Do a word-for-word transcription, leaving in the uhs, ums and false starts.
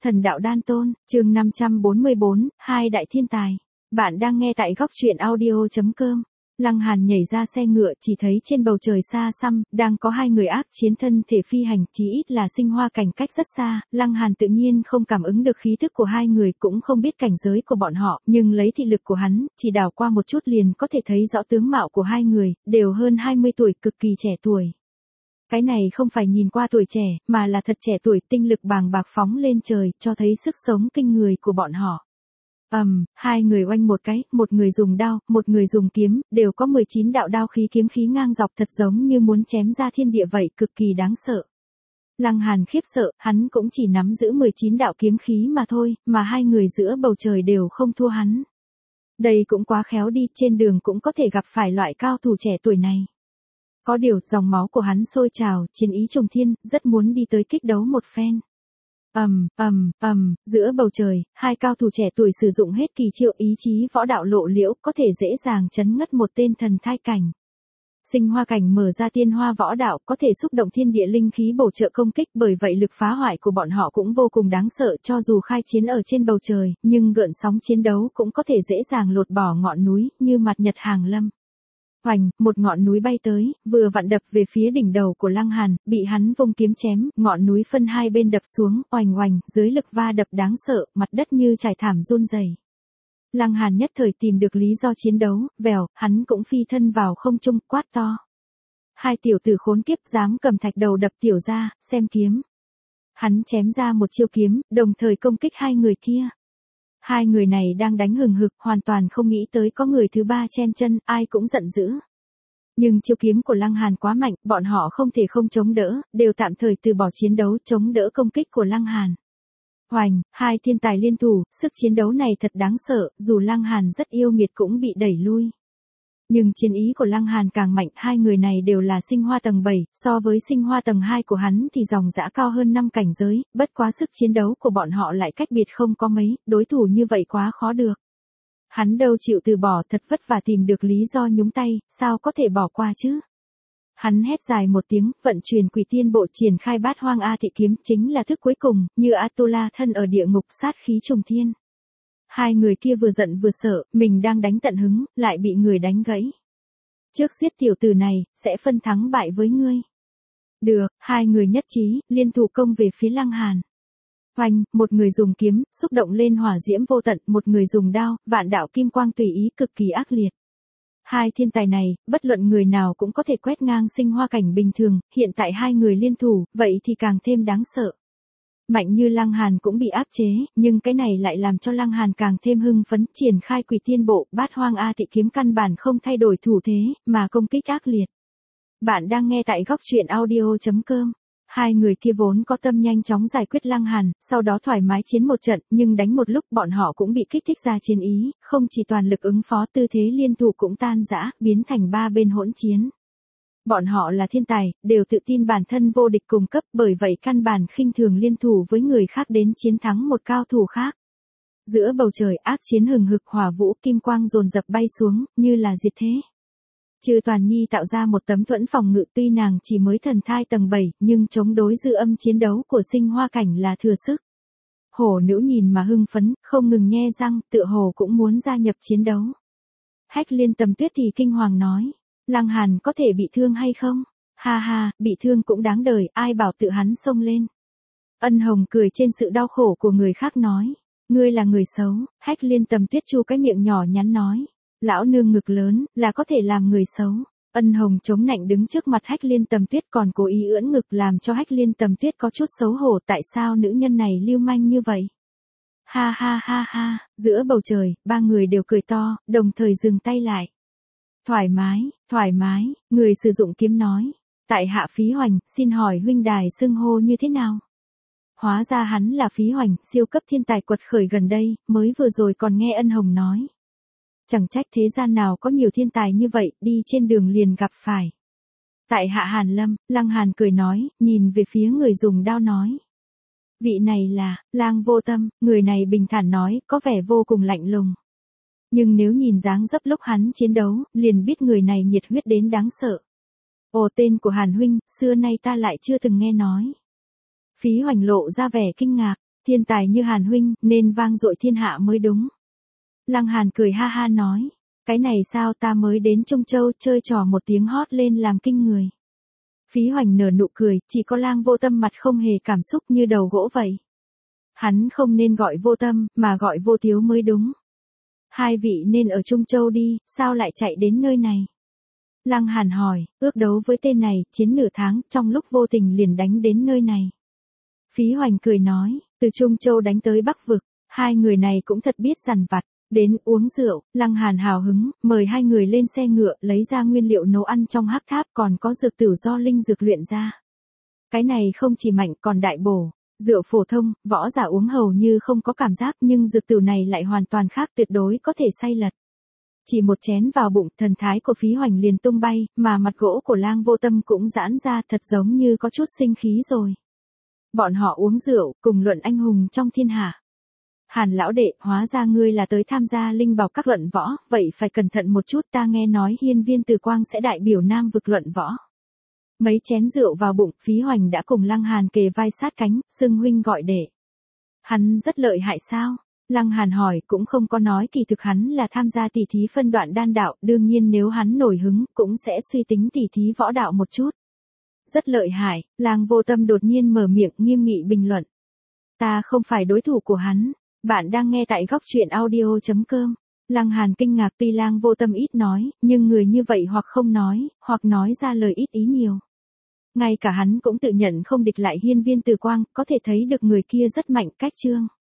Thần đạo đan tôn, chương năm trăm bốn mươi bốn, hai đại thiên tài. Bạn đang nghe tại góc truyện audio chấm com. Lăng Hàn nhảy ra xe ngựa, chỉ thấy trên bầu trời xa xăm, đang có hai người ác chiến thân thể phi hành, chí ít là Sinh Hoa Cảnh cách rất xa. Lăng Hàn tự nhiên không cảm ứng được khí thức của hai người, cũng không biết cảnh giới của bọn họ, nhưng lấy thị lực của hắn, chỉ đảo qua một chút liền có thể thấy rõ tướng mạo của hai người, đều hơn hai mươi tuổi, cực kỳ trẻ tuổi. Cái này không phải nhìn qua tuổi trẻ, mà là thật trẻ tuổi, tinh lực bàng bạc phóng lên trời, cho thấy sức sống kinh người của bọn họ. Ầm, um, hai người oanh một cái, một người dùng đao, một người dùng kiếm, đều có mười chín đạo đao khí kiếm khí ngang dọc, thật giống như muốn chém ra thiên địa vậy, cực kỳ đáng sợ. Lăng Hàn khiếp sợ, hắn cũng chỉ nắm giữ mười chín đạo kiếm khí mà thôi, mà hai người giữa bầu trời đều không thua hắn. Đây cũng quá khéo đi, trên đường cũng có thể gặp phải loại cao thủ trẻ tuổi này. Có điều, dòng máu của hắn sôi trào, chiến ý trùng thiên, rất muốn đi tới kích đấu một phen. Ầm, ầm, ầm, giữa bầu trời, hai cao thủ trẻ tuổi sử dụng hết kỳ chiêu, ý chí võ đạo lộ liễu, có thể dễ dàng chấn ngất một tên thần thai cảnh. Sinh Hoa Cảnh mở ra tiên hoa võ đạo, có thể xúc động thiên địa linh khí bổ trợ công kích, bởi vậy lực phá hoại của bọn họ cũng vô cùng đáng sợ, cho dù khai chiến ở trên bầu trời, nhưng gợn sóng chiến đấu cũng có thể dễ dàng lột bỏ ngọn núi, như mặt nhật hàng lâm. Hoành, một ngọn núi bay tới, vừa vặn đập về phía đỉnh đầu của Lăng Hàn, bị hắn vung kiếm chém, ngọn núi phân hai bên đập xuống, oành oành, dưới lực va đập đáng sợ, mặt đất như trải thảm run rẩy. Lăng Hàn nhất thời tìm được lý do chiến đấu, vèo, hắn cũng phi thân vào không trung, quát to. Hai tiểu tử khốn kiếp dám cầm thạch đầu đập tiểu ra, xem kiếm. Hắn chém ra một chiêu kiếm, đồng thời công kích hai người kia. Hai người này đang đánh hừng hực, hoàn toàn không nghĩ tới có người thứ ba chen chân, ai cũng giận dữ. Nhưng chiêu kiếm của Lăng Hàn quá mạnh, bọn họ không thể không chống đỡ, đều tạm thời từ bỏ chiến đấu, chống đỡ công kích của Lăng Hàn. Hoành, hai thiên tài liên thủ, sức chiến đấu này thật đáng sợ, dù Lăng Hàn rất yêu nghiệt cũng bị đẩy lui. Nhưng chiến ý của Lăng Hàn càng mạnh, hai người này đều là sinh hoa tầng bảy, so với sinh hoa tầng hai của hắn thì dòng dã cao hơn năm cảnh giới, bất quá sức chiến đấu của bọn họ lại cách biệt không có mấy, đối thủ như vậy quá khó được. Hắn đâu chịu từ bỏ, thật vất vả tìm được lý do nhúng tay, sao có thể bỏ qua chứ? Hắn hét dài một tiếng, vận chuyển Quỷ Tiên Bộ, triển khai Bát Hoang A Thị kiếm, chính là thức cuối cùng, như Atula thân ở địa ngục, sát khí trùng thiên. Hai người kia vừa giận vừa sợ, mình đang đánh tận hứng, lại bị người đánh gãy. Trước giết tiểu tử này, sẽ phân thắng bại với ngươi. Được, hai người nhất trí, liên thủ công về phía Lăng Hàn. Hoành, một người dùng kiếm, xúc động lên hỏa diễm vô tận, một người dùng đao, vạn đạo kim quang tùy ý, cực kỳ ác liệt. Hai thiên tài này, bất luận người nào cũng có thể quét ngang Sinh Hoa Cảnh bình thường, hiện tại hai người liên thủ, vậy thì càng thêm đáng sợ. Mạnh như Lăng Hàn cũng bị áp chế, nhưng cái này lại làm cho Lăng Hàn càng thêm hưng phấn, triển khai Quỷ Tiên Bộ, Bát Hoang A Thị kiếm căn bản không thay đổi thủ thế, mà công kích ác liệt. Bạn đang nghe tại góc truyện audio chấm com. Hai người kia vốn có tâm nhanh chóng giải quyết Lăng Hàn, sau đó thoải mái chiến một trận, nhưng đánh một lúc bọn họ cũng bị kích thích ra chiến ý, không chỉ toàn lực ứng phó, tư thế liên thủ cũng tan rã, biến thành ba bên hỗn chiến. Bọn họ là thiên tài, đều tự tin bản thân vô địch cùng cấp, bởi vậy căn bản khinh thường liên thủ với người khác đến chiến thắng một cao thủ khác. Giữa bầu trời ác chiến hừng hực, hỏa vũ kim quang dồn dập bay xuống, như là diệt thế. Trừ Toàn Nhi tạo ra một tấm thuẫn phòng ngự, tuy nàng chỉ mới thần thai tầng bảy, nhưng chống đối dư âm chiến đấu của Sinh Hoa Cảnh là thừa sức. Hổ nữ nhìn mà hưng phấn, không ngừng nhe răng, tựa hồ cũng muốn gia nhập chiến đấu. Hách Liên Tầm Tuyết thì kinh hoàng nói. Lăng Hàn có thể bị thương hay không? Ha ha, bị thương cũng đáng đời, ai bảo tự hắn xông lên. Ân Hồng cười trên sự đau khổ của người khác nói. Ngươi là người xấu, Hách Liên Tầm Tuyết chu cái miệng nhỏ nhắn nói. Lão nương ngực lớn, là có thể làm người xấu. Ân Hồng chống nạnh đứng trước mặt Hách Liên Tầm Tuyết, còn cố ý ưỡn ngực, làm cho Hách Liên Tầm Tuyết có chút xấu hổ, tại sao nữ nhân này lưu manh như vậy? Ha ha ha ha, giữa bầu trời, ba người đều cười to, đồng thời dừng tay lại. Thoải mái, thoải mái, người sử dụng kiếm nói. Tại hạ Phí Hoành, xin hỏi huynh đài xưng hô như thế nào? Hóa ra hắn là Phí Hoành, siêu cấp thiên tài quật khởi gần đây, mới vừa rồi còn nghe Ân Hồng nói. Chẳng trách thế gian nào có nhiều thiên tài như vậy, đi trên đường liền gặp phải. Tại hạ Hàn Lâm, Lăng Hàn cười nói, nhìn về phía người dùng đao nói. Vị này là, Lang Vô Tâm, người này bình thản nói, có vẻ vô cùng lạnh lùng. Nhưng nếu nhìn dáng dấp lúc hắn chiến đấu, liền biết người này nhiệt huyết đến đáng sợ. Ồ, tên của Hàn huynh, xưa nay ta lại chưa từng nghe nói. Phí Hoành lộ ra vẻ kinh ngạc. Thiên tài như Hàn huynh, nên vang dội thiên hạ mới đúng. Lăng Hàn cười ha ha nói, cái này sao, ta mới đến Trung Châu chơi trò một tiếng hót lên làm kinh người. Phí Hoành nở nụ cười, chỉ có Lang Vô Tâm mặt không hề cảm xúc như đầu gỗ vậy. Hắn không nên gọi Vô Tâm, mà gọi Vô Tiếu mới đúng. Hai vị nên ở Trung Châu đi, sao lại chạy đến nơi này? Lăng Hàn hỏi, ước đấu với tên này, chiến nửa tháng, trong lúc vô tình liền đánh đến nơi này. Phí Hoành cười nói, từ Trung Châu đánh tới Bắc Vực, hai người này cũng thật biết dằn vặt. Đến uống rượu, Lăng Hàn hào hứng, mời hai người lên xe ngựa, lấy ra nguyên liệu nấu ăn trong hắc tháp, còn có dược tử do linh dược luyện ra. Cái này không chỉ mạnh còn đại bổ. Rượu phổ thông, võ giả uống hầu như không có cảm giác, nhưng dược tử này lại hoàn toàn khác, tuyệt đối có thể say lật. Chỉ một chén vào bụng, thần thái của Phí Hoành liền tung bay, mà mặt gỗ của Lang Vô Tâm cũng giãn ra, thật giống như có chút sinh khí rồi. Bọn họ uống rượu, cùng luận anh hùng trong thiên hạ. Hàn lão đệ, hóa ra ngươi là tới tham gia linh bảo các luận võ, vậy phải cẩn thận một chút, ta nghe nói Hiên Viên Từ Quang sẽ đại biểu Nam Vực luận võ. Mấy chén rượu vào bụng, Phí Hoành đã cùng Lăng Hàn kề vai sát cánh, xưng huynh gọi đệ. Hắn rất lợi hại sao? Lăng Hàn hỏi, cũng không có nói kỳ thực hắn là tham gia tỉ thí phân đoạn đan đạo, đương nhiên nếu hắn nổi hứng, cũng sẽ suy tính tỉ thí võ đạo một chút. Rất lợi hại, Lang Vô Tâm đột nhiên mở miệng nghiêm nghị bình luận. Ta không phải đối thủ của hắn. Bạn đang nghe tại góc truyện audio chấm com. Lăng Hàn kinh ngạc, tuy Lang Vô Tâm ít nói, nhưng người như vậy hoặc không nói, hoặc nói ra lời ít ý nhiều. Ngay cả hắn cũng tự nhận không địch lại Hiên Viên Từ Quang, có thể thấy được người kia rất mạnh cách chương.